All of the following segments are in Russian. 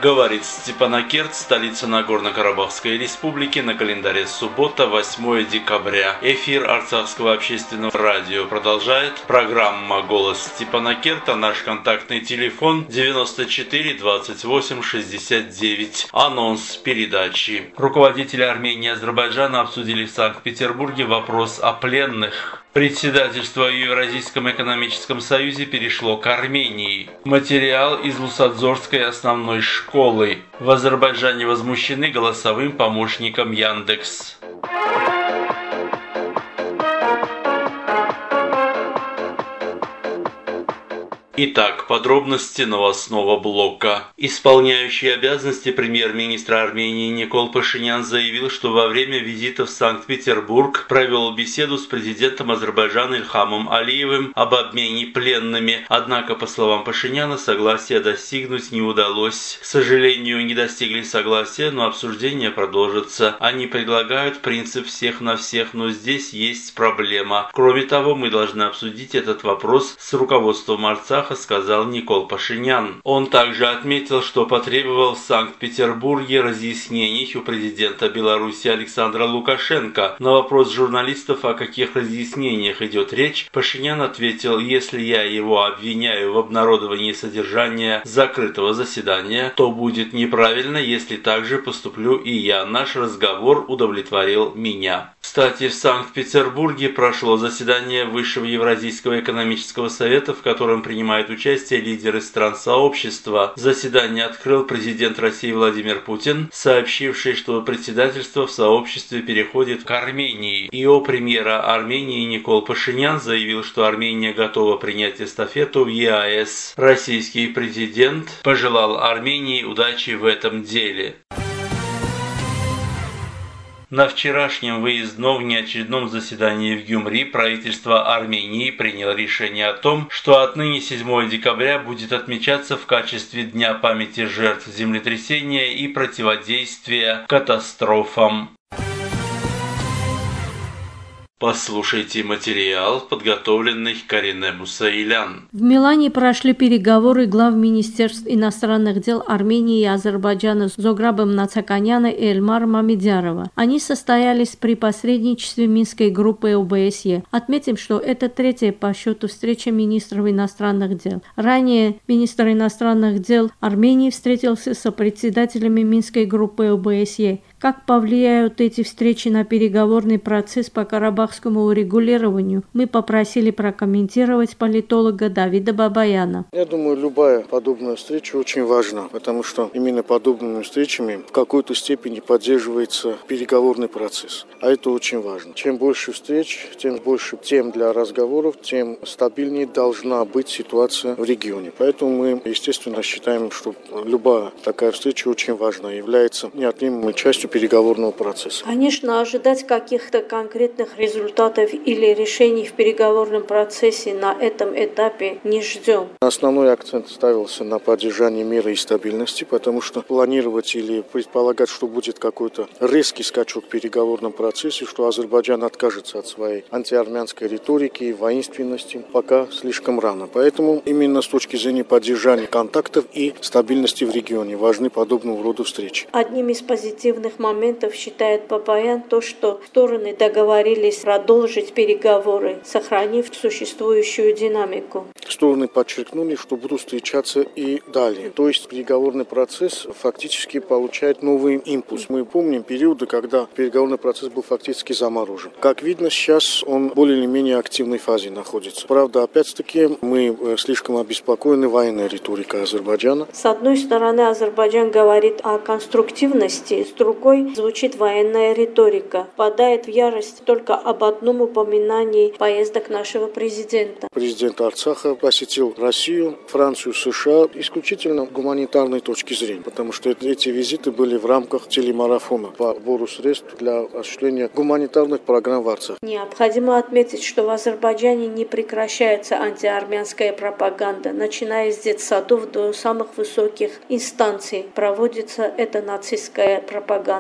Говорит Степанакерт, столица Нагорно-Карабахской республики, на календаре суббота, 8 декабря. Эфир Арцахского общественного радио продолжает. Программа «Голос Степанакерта». Наш контактный телефон 94 28 69. Анонс передачи. Руководители Армении и Азербайджана обсудили в Санкт-Петербурге вопрос о пленных. Председательство в Евразийском экономическом союзе перешло к Армении. Материал из Лусадзорской основной школы. В Азербайджане возмущены голосовым помощником Яндекс. Итак, подробности новостного блока. Исполняющий обязанности премьер-министра Армении Никол Пашинян заявил, что во время визита в Санкт-Петербург провел беседу с президентом Азербайджана Ильхамом Алиевым об обмене пленными. Однако, по словам Пашиняна, согласия достигнуть не удалось. К сожалению, не достигли согласия, но обсуждение продолжится. Они предлагают принцип всех на всех, но здесь есть проблема. Кроме того, мы должны обсудить этот вопрос с руководством Арцаха, сказал Никол Пашинян. Он также отметил, что потребовал в Санкт-Петербурге разъяснений у президента Беларуси Александра Лукашенко. На вопрос журналистов, о каких разъяснениях идет речь, Пашинян ответил: если я его обвиняю в обнародовании содержания закрытого заседания, то будет неправильно, если также поступлю и я. Наш разговор удовлетворил меня. Кстати, в Санкт-Петербурге прошло заседание Высшего Евразийского экономического совета, в котором принимают участие лидеры стран сообщества. Заседание открыл президент России Владимир Путин, сообщивший, что председательство в сообществе переходит к Армении. ИО премьера Армении Никол Пашинян заявил, что Армения готова принять эстафету в ЕАЭС. Российский президент пожелал Армении удачи в этом деле. На вчерашнем выездном внеочередном заседании в Гюмри правительство Армении приняло решение о том, что отныне 7 декабря будет отмечаться в качестве Дня памяти жертв землетрясения и противодействия катастрофам. Послушайте материал, подготовленный Карине Мусаилян. В Милане прошли переговоры глав министерств иностранных дел Армении и Азербайджана с Зограбом Нацаканяна и Эльмаром Мамедярова. Они состоялись при посредничестве Минской группы ОБСЕ. Отметим, что это третья по счету встреча министров иностранных дел. Ранее министр иностранных дел Армении встретился с председателями Минской группы ОБСЕ. Как повлияют эти встречи на переговорный процесс по карабахскому урегулированию, мы попросили прокомментировать политолога Давида Бабаяна. Я думаю, любая подобная встреча очень важна, потому что именно подобными встречами в какой-то степени поддерживается переговорный процесс. А это очень важно. Чем больше встреч, тем больше тем для разговоров, тем стабильнее должна быть ситуация в регионе. Поэтому мы, естественно, считаем, что любая такая встреча очень важна, является неотъемлемой частью переговорного процесса. Конечно, ожидать каких-то конкретных результатов или решений в переговорном процессе на этом этапе не ждем. Основной акцент ставился на поддержании мира и стабильности, потому что планировать или предполагать, что будет какой-то резкий скачок в переговорном процессе, что Азербайджан откажется от своей антиармянской риторики и воинственности, пока слишком рано. Поэтому именно с точки зрения поддержания контактов и стабильности в регионе важны подобного рода встречи. Одним из позитивных моментов считает Бабаян то, что стороны договорились продолжить переговоры, сохранив существующую динамику. Стороны подчеркнули, что будут встречаться и далее. То есть переговорный процесс фактически получает новый импульс. Мы помним периоды, когда переговорный процесс был фактически заморожен. Как видно, сейчас он в более или менее активной фазе находится. Правда, опять-таки, мы слишком обеспокоены военной риторикой Азербайджана. С одной стороны, Азербайджан говорит о конструктивности, с другой звучит военная риторика. Впадает в ярость только об одном упоминании поездок нашего президента. Президент Арцаха посетил Россию, Францию, США исключительно гуманитарной точки зрения, потому что эти визиты были в рамках телемарафона по сбору средств для осуществления гуманитарных программ в Арцахе. Необходимо отметить, что в Азербайджане не прекращается антиармянская пропаганда. Начиная с детсадов до самых высоких инстанций проводится эта нацистская пропаганда.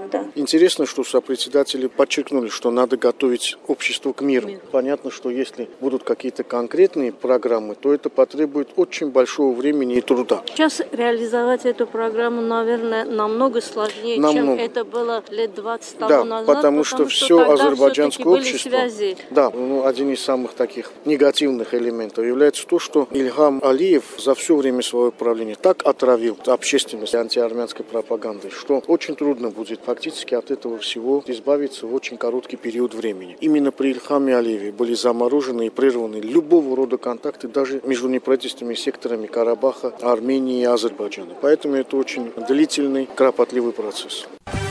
пропаганда. Интересно, что сопредседатели подчеркнули, что надо готовить общество к миру. Понятно, что если будут какие-то конкретные программы, то это потребует очень большого времени и труда. Сейчас реализовать эту программу, наверное, намного сложнее, чем это было лет 20 тому назад. Потому что все азербайджанское общество, связи. Один из самых таких негативных элементов является то, что Ильхам Алиев за все время своего правления так отравил общественность антиармянской пропагандой, что очень трудно будет фактически от этого всего избавиться в очень короткий период времени. Именно при Ильхаме Алиеве были заморожены и прерваны любого рода контакты даже между неправительственными секторами Карабаха, Армении и Азербайджана. Поэтому это очень длительный, кропотливый процесс.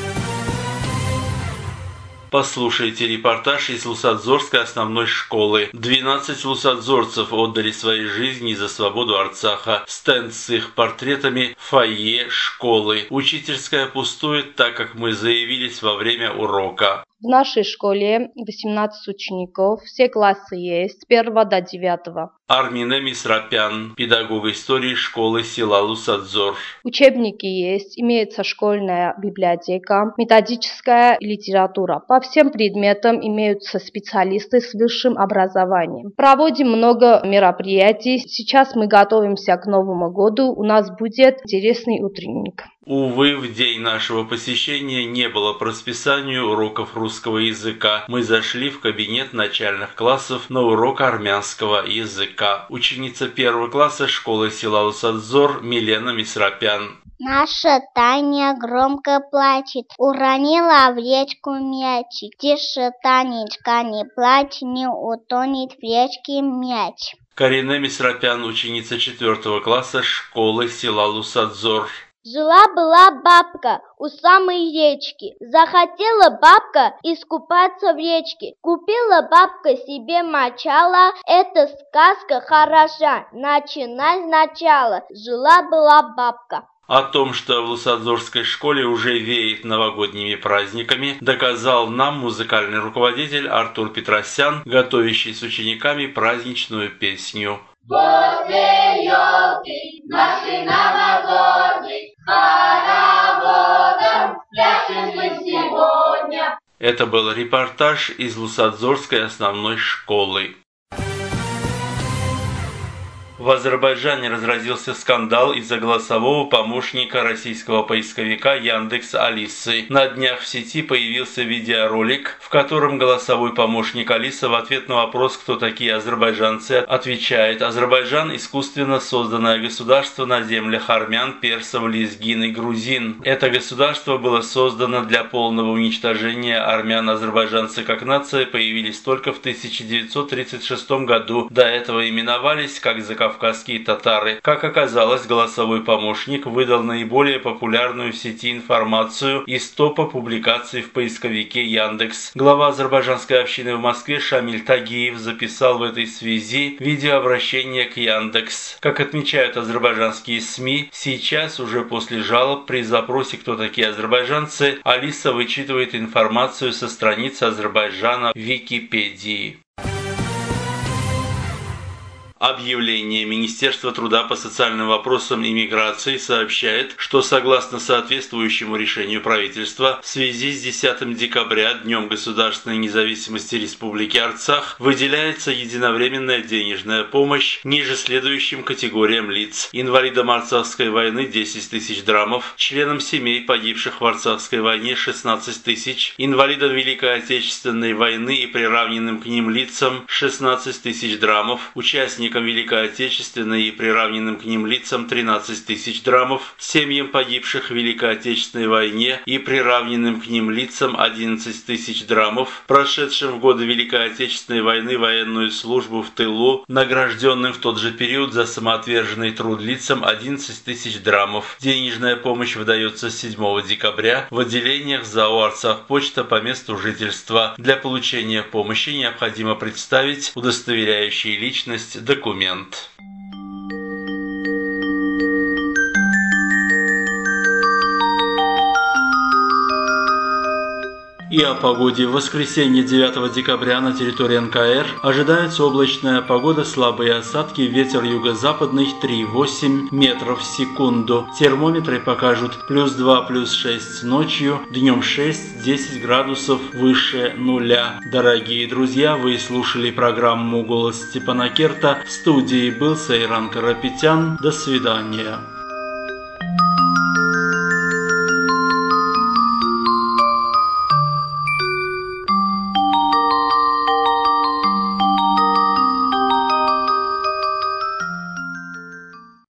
Послушайте репортаж из Лусадзорской основной школы. 12 лусадзорцев отдали свои жизни за свободу Арцаха. Стенд с их портретами в фойе школы. Учительская пустует, так как мы заявились во время урока. В нашей школе 18 учеников, все классы есть, с 1 до 9. Армина Мисрапян, педагог истории школы села Лусадзор. Учебники есть, имеется школьная библиотека, методическая литература. По всем предметам имеются специалисты с высшим образованием. Проводим много мероприятий. Сейчас мы готовимся к Новому году. У нас будет интересный утренник. Увы, в день нашего посещения не было по расписанию уроков русского языка. Мы зашли в кабинет начальных классов на урок армянского языка. Ученица 1 класса школы села Лусадзор Милена Мисрапян. Наша Таня громко плачет, уронила в речку мячик. Тише, Танечка, не плачь, не утонет в речке мяч. Карина Мисрапян, ученица 4 класса школы села Лусадзор. Жила-была бабка у самой речки. Захотела бабка искупаться в речке. Купила бабка себе мочало. Эта сказка хороша. Начинай сначала. Жила-была бабка. О том, что в Лусадзорской школе уже веет новогодними праздниками, доказал нам музыкальный руководитель Артур Петросян, готовящий с учениками праздничную песню. Возле елки наши новогодние хороводом пляшем мы сегодня. Это был репортаж из Лусадзорской основной школы. В Азербайджане разразился скандал из-за голосового помощника российского поисковика Яндекс Алисы. На днях в сети появился видеоролик, в котором голосовой помощник Алиса в ответ на вопрос, кто такие азербайджанцы, отвечает: Азербайджан – искусственно созданное государство на землях армян, персов, лезгин и грузин. Это государство было создано для полного уничтожения армян. Азербайджанцы как нация появились только в 1936 году. До этого именовались как закавказские татары. Как оказалось, голосовой помощник выдал наиболее популярную в сети информацию из топа публикаций в поисковике Яндекс. Глава азербайджанской общины в Москве Шамиль Тагиев записал в этой связи видеообращение к Яндекс. Как отмечают азербайджанские СМИ, сейчас уже после жалоб при запросе «Кто такие азербайджанцы?», Алиса вычитывает информацию со страниц Азербайджана в Википедии. Объявление Министерства труда по социальным вопросам и миграции сообщает, что согласно соответствующему решению правительства в связи с 10 декабря, Днем государственной независимости Республики Арцах, выделяется единовременная денежная помощь ниже следующим категориям лиц: инвалидам Арцахской войны 10 тысяч драмов, членам семей погибших в Арцахской войне 16 тысяч, инвалидам Великой Отечественной войны и приравненным к ним лицам 16 тысяч драмов, участникам Великой Отечественной и приравненным к ним лицам 13 тысяч драмов, семьям погибших в Великой Отечественной войне и приравненным к ним лицам 11 тысяч драмов, прошедшим в годы Великой Отечественной войны военную службу в тылу, награжденным в тот же период за самоотверженный труд лицам 11 тысяч драмов. Денежная помощь выдается с 7 декабря в отделениях ЗАО «Арцахпочта» по месту жительства. Для получения помощи необходимо представить удостоверяющий личность документ. И о погоде. В воскресенье 9 декабря на территории НКР ожидается облачная погода, слабые осадки, ветер юго-западный 3,8 метров в секунду. Термометры покажут +2, +6 ночью, днем 6-10 градусов выше нуля. Дорогие друзья, вы слушали программу «Голос Степана Керта». В студии был Сайран Карапетян. До свидания.